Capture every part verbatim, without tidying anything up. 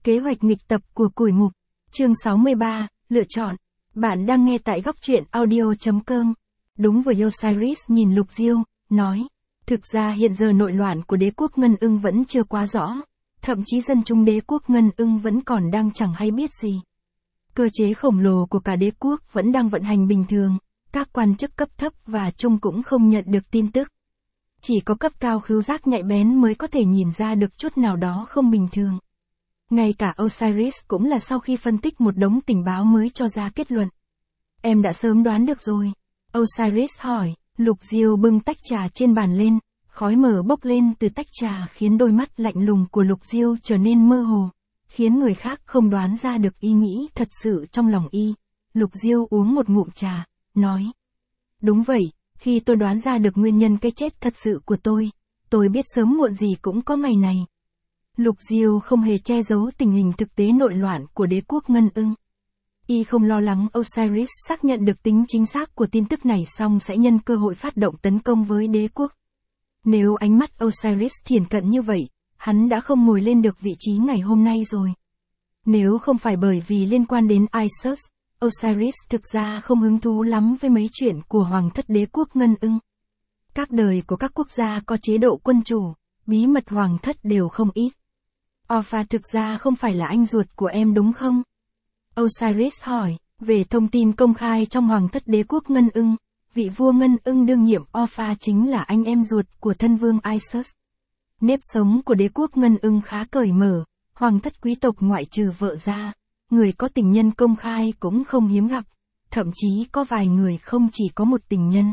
Kế hoạch nghịch tập của củi mục. Chương sáu mươi ba, lựa chọn. Bạn đang nghe tại góc truyện audio.com. Đúng vừa Osiris nhìn Lục Diêu, nói. Thực ra hiện giờ nội loạn của đế quốc Ngân Ưng vẫn chưa quá rõ. Thậm chí dân chúng đế quốc Ngân Ưng vẫn còn đang chẳng hay biết gì. Cơ chế khổng lồ của cả đế quốc vẫn đang vận hành bình thường. Các quan chức cấp thấp và trung cũng không nhận được tin tức. Chỉ có cấp cao khứu giác nhạy bén mới có thể nhìn ra được chút nào đó không bình thường. Ngay cả Osiris cũng là sau khi phân tích một đống tình báo mới cho ra kết luận. Em đã sớm đoán được rồi. Osiris hỏi. Lục Diêu bưng tách trà trên bàn lên, khói mờ bốc lên từ tách trà khiến đôi mắt lạnh lùng của Lục Diêu trở nên mơ hồ, khiến người khác không đoán ra được ý nghĩ thật sự trong lòng y. Lục Diêu uống một ngụm trà, nói. Đúng vậy, khi tôi đoán ra được nguyên nhân cái chết thật sự của tôi, tôi biết sớm muộn gì cũng có ngày này. Lục Diêu không hề che giấu tình hình thực tế nội loạn của đế quốc Ngân Ưng. Y không lo lắng Osiris xác nhận được tính chính xác của tin tức này xong sẽ nhân cơ hội phát động tấn công với đế quốc. Nếu ánh mắt Osiris thiển cận như vậy, hắn đã không ngồi lên được vị trí ngày hôm nay rồi. Nếu không phải bởi vì liên quan đến Isis, Osiris thực ra không hứng thú lắm với mấy chuyện của hoàng thất đế quốc Ngân Ưng. Các đời của các quốc gia có chế độ quân chủ, bí mật hoàng thất đều không ít. Orpha thực ra không phải là anh ruột của em đúng không? Osiris hỏi, về thông tin công khai trong hoàng thất đế quốc Ngân Ưng, vị vua Ngân Ưng đương nhiệm Orpha chính là anh em ruột của thân vương Isis. Nếp sống của đế quốc Ngân Ưng khá cởi mở, hoàng thất quý tộc ngoại trừ vợ ra, người có tình nhân công khai cũng không hiếm gặp, thậm chí có vài người không chỉ có một tình nhân.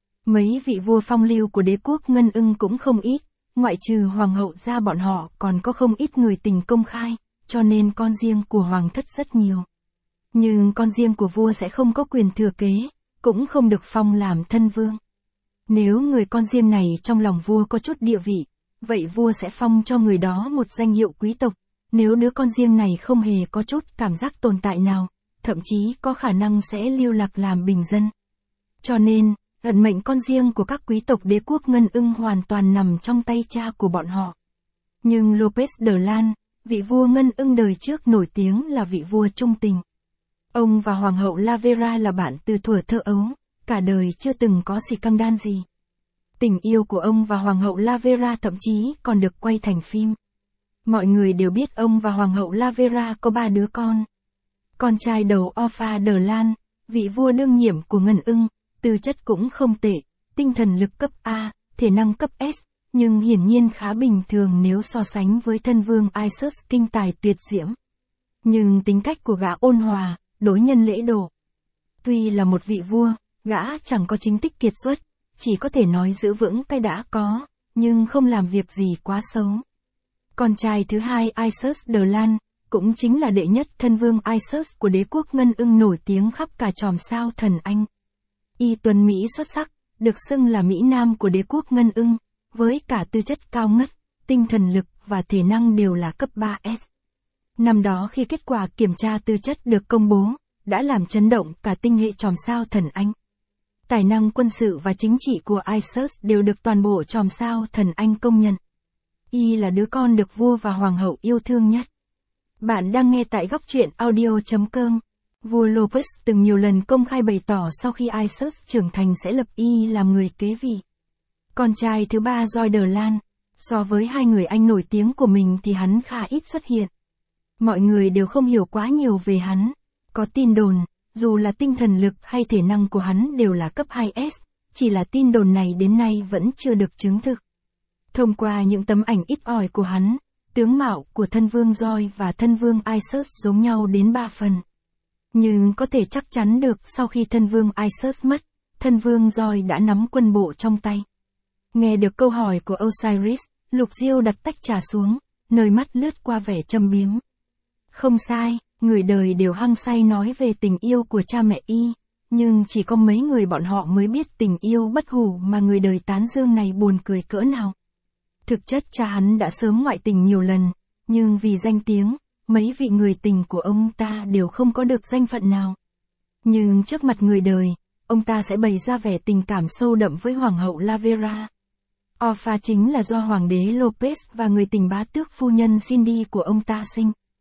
Mấy vị vua phong lưu của đế quốc Ngân Ưng cũng không ít, ngoại trừ hoàng hậu ra bọn họ còn có không ít người tình công khai, cho nên con riêng của hoàng thất rất nhiều. Nhưng con riêng của vua sẽ không có quyền thừa kế, cũng không được phong làm thân vương. Nếu người con riêng này trong lòng vua có chút địa vị, vậy vua sẽ phong cho người đó một danh hiệu quý tộc. Nếu đứa con riêng này không hề có chút cảm giác tồn tại nào, thậm chí có khả năng sẽ lưu lạc làm bình dân. Cho nên, vận mệnh con riêng của các quý tộc đế quốc Ngân Ưng hoàn toàn nằm trong tay cha của bọn họ. Nhưng Lopez de Lan, vị vua Ngân Ưng đời trước nổi tiếng là vị vua trung tình. Ông và hoàng hậu Lavera là bạn từ thuở thơ ấu, cả đời chưa từng có xì căng đan gì. Tình yêu của ông và hoàng hậu Lavera thậm chí còn được quay thành phim. Mọi người đều biết ông và hoàng hậu Lavera có ba đứa con. Con trai đầu Orpha de Lan, vị vua đương nhiệm của Ngân Ưng, tư chất cũng không tệ, tinh thần lực cấp A, thể năng cấp S, nhưng hiển nhiên khá bình thường nếu so sánh với thân vương Isis kinh tài tuyệt diễm. Nhưng tính cách của gã ôn hòa, đối nhân lễ độ. Tuy là một vị vua, gã chẳng có chính tích kiệt xuất, chỉ có thể nói giữ vững cái đã có, nhưng không làm việc gì quá xấu. Con trai thứ hai Isis de Lan, cũng chính là đệ nhất thân vương Isis của đế quốc Ngân Ưng nổi tiếng khắp cả chòm sao thần Anh. Y tuấn Mỹ xuất sắc, được xưng là Mỹ Nam của đế quốc Ngân Ưng, với cả tư chất cao ngất, tinh thần lực và thể năng đều là cấp ba S. Năm đó khi kết quả kiểm tra tư chất được công bố, đã làm chấn động cả tinh hệ chòm sao thần Anh. Tài năng quân sự và chính trị của Isis đều được toàn bộ chòm sao thần Anh công nhận. Y là đứa con được vua và hoàng hậu yêu thương nhất. Bạn đang nghe tại góc truyện audio.com. Vua Lopez từng nhiều lần công khai bày tỏ sau khi Isis trưởng thành sẽ lập Y làm người kế vị. Con trai thứ ba Joy de Lan, so với hai người anh nổi tiếng của mình thì hắn khá ít xuất hiện. Mọi người đều không hiểu quá nhiều về hắn. Có tin đồn, dù là tinh thần lực hay thể năng của hắn đều là cấp hai S, chỉ là tin đồn này đến nay vẫn chưa được chứng thực. Thông qua những tấm ảnh ít ỏi của hắn, tướng mạo của thân vương Joy và thân vương Isis giống nhau đến ba phần. Nhưng có thể chắc chắn được sau khi thân vương Isis mất, thân vương Joy đã nắm quân bộ trong tay. Nghe được câu hỏi của Osiris, Lục Diêu đặt tách trà xuống, nơi mắt lướt qua vẻ châm biếm. Không sai, người đời đều hăng say nói về tình yêu của cha mẹ y, nhưng chỉ có mấy người bọn họ mới biết tình yêu bất hủ mà người đời tán dương này buồn cười cỡ nào. Thực chất cha hắn đã sớm ngoại tình nhiều lần, nhưng vì danh tiếng, mấy vị người tình của ông ta đều không có được danh phận nào. Nhưng trước mặt người đời, ông ta sẽ bày ra vẻ tình cảm sâu đậm với hoàng hậu Lavera. Orpha chính là do hoàng đế Lopez và người tình bá tước phu nhân Cindy của ông ta sinh.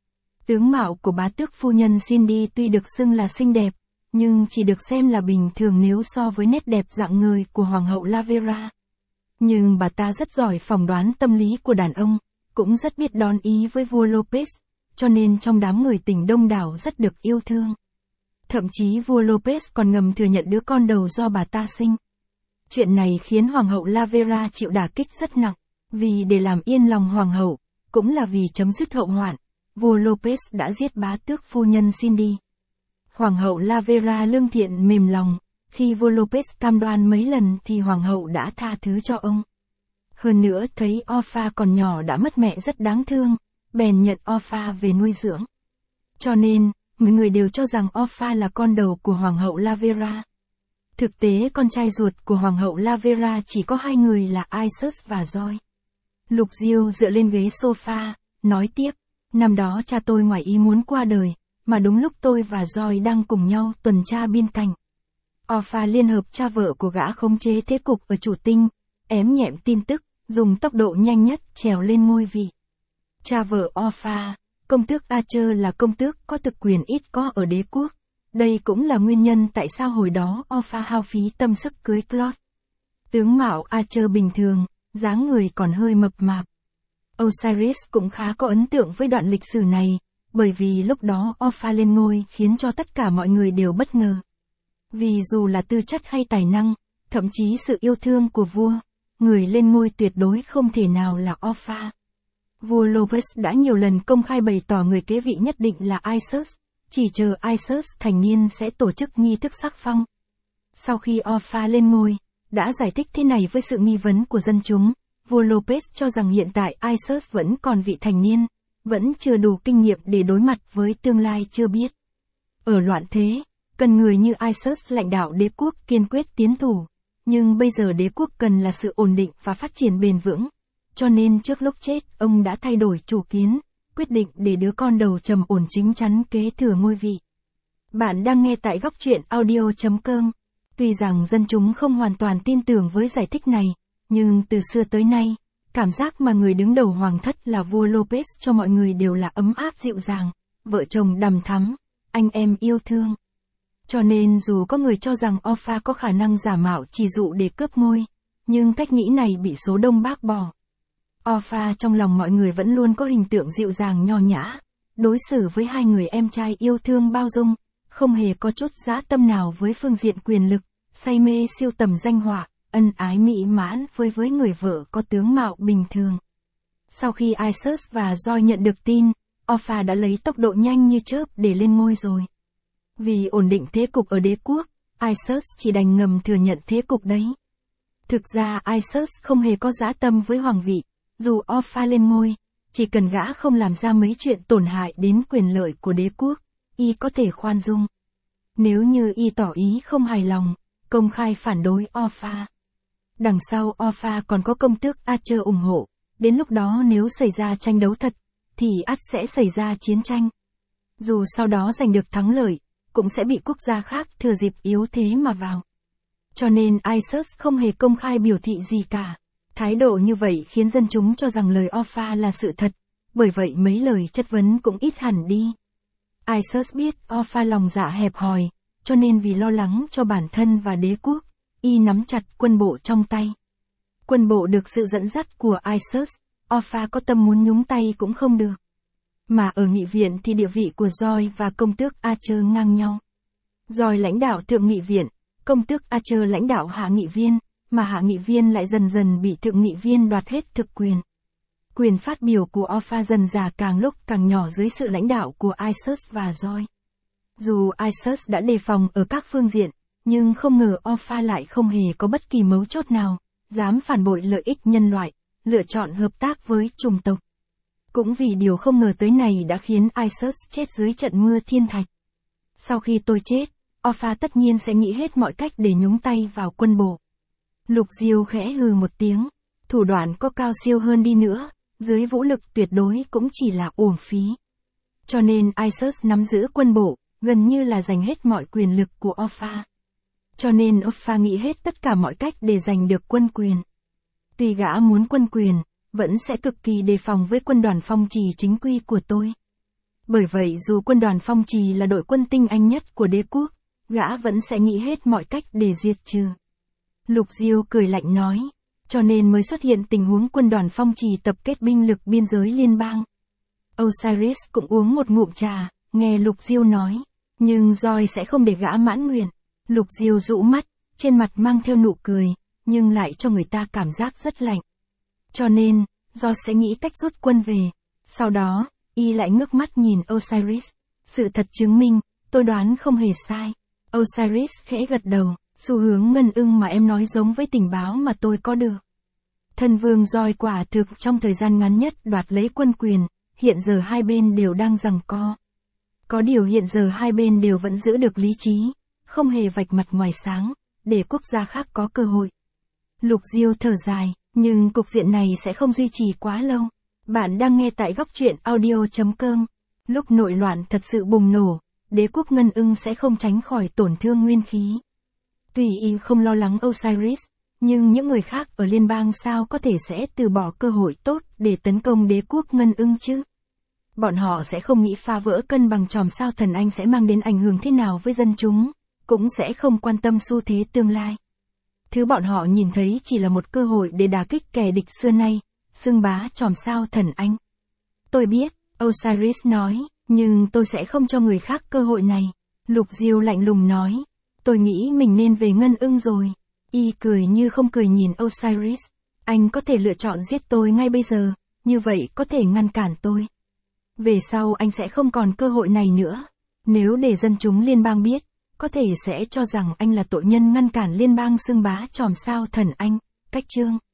Tướng mạo của bá tước phu nhân Cindy tuy được xưng là xinh đẹp, nhưng chỉ được xem là bình thường nếu so với nét đẹp rạng ngời của Hoàng hậu Lavera. Nhưng bà ta rất giỏi phỏng đoán tâm lý của đàn ông, cũng rất biết đón ý với vua Lopez, cho nên trong đám người tình đông đảo rất được yêu thương. Thậm chí vua Lopez còn ngầm thừa nhận đứa con đầu do bà ta sinh. Chuyện này khiến Hoàng hậu Lavera chịu đả kích rất nặng, vì để làm yên lòng Hoàng hậu, cũng là vì chấm dứt hậu hoạn, vua Lopez đã giết bá tước phu nhân Cindy. Hoàng hậu Lavera lương thiện mềm lòng, khi vua Lopez cam đoan mấy lần thì Hoàng hậu đã tha thứ cho ông. Hơn nữa thấy Orpha còn nhỏ đã mất mẹ rất đáng thương, bèn nhận Orpha về nuôi dưỡng. Cho nên, mọi người đều cho rằng Orpha là con đầu của Hoàng hậu Lavera. Thực tế con trai ruột của Hoàng hậu Lavera chỉ có hai người là Isus và Joy. Lục Diêu dựa lên ghế sofa, nói tiếp, năm đó cha tôi ngoài ý muốn qua đời, mà đúng lúc tôi và Joy đang cùng nhau tuần tra biên cảnh. Orpha liên hợp cha vợ của gã khống chế thế cục ở Chủ Tinh, ém nhẹm tin tức, dùng tốc độ nhanh nhất trèo lên ngôi vị. Cha vợ Orpha, công tước Archer là công tước có thực quyền ít có ở đế quốc. Đây cũng là nguyên nhân tại sao hồi đó Orpha hao phí tâm sức cưới Claude. Tướng mạo Archer bình thường, dáng người còn hơi mập mạp. Osiris cũng khá có ấn tượng với đoạn lịch sử này, bởi vì lúc đó Orpha lên ngôi khiến cho tất cả mọi người đều bất ngờ. Vì dù là tư chất hay tài năng, thậm chí sự yêu thương của vua, người lên ngôi tuyệt đối không thể nào là Orpha. Vua Lopez đã nhiều lần công khai bày tỏ người kế vị nhất định là Isus, chỉ chờ Isus thành niên sẽ tổ chức nghi thức sắc phong. Sau khi Orpha lên ngôi, đã giải thích thế này với sự nghi vấn của dân chúng, vua Lopez cho rằng hiện tại Isus vẫn còn vị thành niên, vẫn chưa đủ kinh nghiệm để đối mặt với tương lai chưa biết. Ở loạn thế, cần người như Isus lãnh đạo đế quốc kiên quyết tiến thủ, nhưng bây giờ đế quốc cần là sự ổn định và phát triển bền vững, cho nên trước lúc chết ông đã thay đổi chủ kiến, quyết định để đứa con đầu trầm ổn chính chắn kế thừa ngôi vị. Bạn đang nghe tại góc truyện audio chấm com. Tuy rằng dân chúng không hoàn toàn tin tưởng với giải thích này, nhưng từ xưa tới nay, cảm giác mà người đứng đầu hoàng thất là vua Lopez cho mọi người đều là ấm áp dịu dàng, vợ chồng đằm thắm, anh em yêu thương. Cho nên dù có người cho rằng Orpha có khả năng giả mạo chỉ dụ để cướp ngôi, nhưng cách nghĩ này bị số đông bác bỏ. Orpha trong lòng mọi người vẫn luôn có hình tượng dịu dàng nho nhã, đối xử với hai người em trai yêu thương bao dung, không hề có chút dã tâm nào với phương diện quyền lực, say mê siêu tầm danh họa, ân ái mỹ mãn với với người vợ có tướng mạo bình thường. Sau khi Isus và Joy nhận được tin, Orpha đã lấy tốc độ nhanh như chớp để lên ngôi rồi. Vì ổn định thế cục ở đế quốc, Isus chỉ đành ngầm thừa nhận thế cục đấy. Thực ra Isus không hề có dã tâm với hoàng vị, dù Orpha lên ngôi, chỉ cần gã không làm ra mấy chuyện tổn hại đến quyền lợi của đế quốc, y có thể khoan dung. Nếu như y tỏ ý không hài lòng, công khai phản đối Orpha. Đằng sau Orpha còn có công tước Archer ủng hộ, đến lúc đó nếu xảy ra tranh đấu thật, thì ắt sẽ xảy ra chiến tranh. Dù sau đó giành được thắng lợi, cũng sẽ bị quốc gia khác thừa dịp yếu thế mà vào. Cho nên Isus không hề công khai biểu thị gì cả. Thái độ như vậy khiến dân chúng cho rằng lời Orpha là sự thật, bởi vậy mấy lời chất vấn cũng ít hẳn đi. Isus biết Orpha lòng dạ hẹp hòi, cho nên vì lo lắng cho bản thân và đế quốc, y nắm chặt quân bộ trong tay. Quân bộ được sự dẫn dắt của Isus, Orpha có tâm muốn nhúng tay cũng không được. Mà ở nghị viện thì địa vị của Joy và công tước Archer ngang nhau. Joy lãnh đạo thượng nghị viện, công tước Archer lãnh đạo hạ nghị viên, mà hạ nghị viên lại dần dần bị thượng nghị viên đoạt hết thực quyền. Quyền phát biểu của Orpha dần dà càng lúc càng nhỏ dưới sự lãnh đạo của Isus và Joy. Dù Isus đã đề phòng ở các phương diện, nhưng không ngờ Orpha lại không hề có bất kỳ mấu chốt nào, dám phản bội lợi ích nhân loại, lựa chọn hợp tác với chủng tộc. Cũng vì điều không ngờ tới này đã khiến Isus chết dưới trận mưa thiên thạch. Sau khi tôi chết, Orpha tất nhiên sẽ nghĩ hết mọi cách để nhúng tay vào quân bộ. Lục Diêu khẽ hừ một tiếng, thủ đoạn có cao siêu hơn đi nữa, dưới vũ lực tuyệt đối cũng chỉ là uổng phí. Cho nên Isus nắm giữ quân bộ, gần như là giành hết mọi quyền lực của Orpha. Cho nên Orpha nghĩ hết tất cả mọi cách để giành được quân quyền. Tuy gã muốn quân quyền, vẫn sẽ cực kỳ đề phòng với quân đoàn phong trì chính quy của tôi. Bởi vậy dù quân đoàn phong trì là đội quân tinh anh nhất của đế quốc, gã vẫn sẽ nghĩ hết mọi cách để diệt trừ. Lục Diêu cười lạnh nói, cho nên mới xuất hiện tình huống quân đoàn phong trì tập kết binh lực biên giới liên bang. Osiris cũng uống một ngụm trà, nghe Lục Diêu nói, nhưng Joy sẽ không để gã mãn nguyện. Lục Diêu rũ mắt, trên mặt mang theo nụ cười, nhưng lại cho người ta cảm giác rất lạnh. Cho nên, Joy sẽ nghĩ cách rút quân về. Sau đó, y lại ngước mắt nhìn Osiris. Sự thật chứng minh, tôi đoán không hề sai. Osiris khẽ gật đầu, xu hướng ngân ưng mà em nói giống với tình báo mà tôi có được. Thân vương Joy quả thực trong thời gian ngắn nhất đoạt lấy quân quyền, hiện giờ hai bên đều đang giằng co. Có điều hiện giờ hai bên đều vẫn giữ được lý trí, không hề vạch mặt ngoài sáng, để quốc gia khác có cơ hội. Lục Diêu thở dài, nhưng cục diện này sẽ không duy trì quá lâu. Bạn đang nghe tại góc truyện audio chấm com. Lúc nội loạn thật sự bùng nổ, đế quốc ngân ưng sẽ không tránh khỏi tổn thương nguyên khí. Tuy y không lo lắng Osiris, nhưng những người khác ở liên bang sao có thể sẽ từ bỏ cơ hội tốt để tấn công đế quốc ngân ưng chứ? Bọn họ sẽ không nghĩ phá vỡ cân bằng chòm sao thần anh sẽ mang đến ảnh hưởng thế nào với dân chúng, cũng sẽ không quan tâm xu thế tương lai. Thứ bọn họ nhìn thấy chỉ là một cơ hội để đả kích kẻ địch xưa nay, xưng bá chòm sao thần anh. Tôi biết, Osiris nói, nhưng tôi sẽ không cho người khác cơ hội này. Lục Diêu lạnh lùng nói, tôi nghĩ mình nên về ngân ưng rồi. Y cười như không cười nhìn Osiris, anh có thể lựa chọn giết tôi ngay bây giờ, như vậy có thể ngăn cản tôi. Về sau anh sẽ không còn cơ hội này nữa. Nếu để dân chúng liên bang biết, có thể sẽ cho rằng anh là tội nhân ngăn cản liên bang xưng bá chòm sao thần anh. Cách chương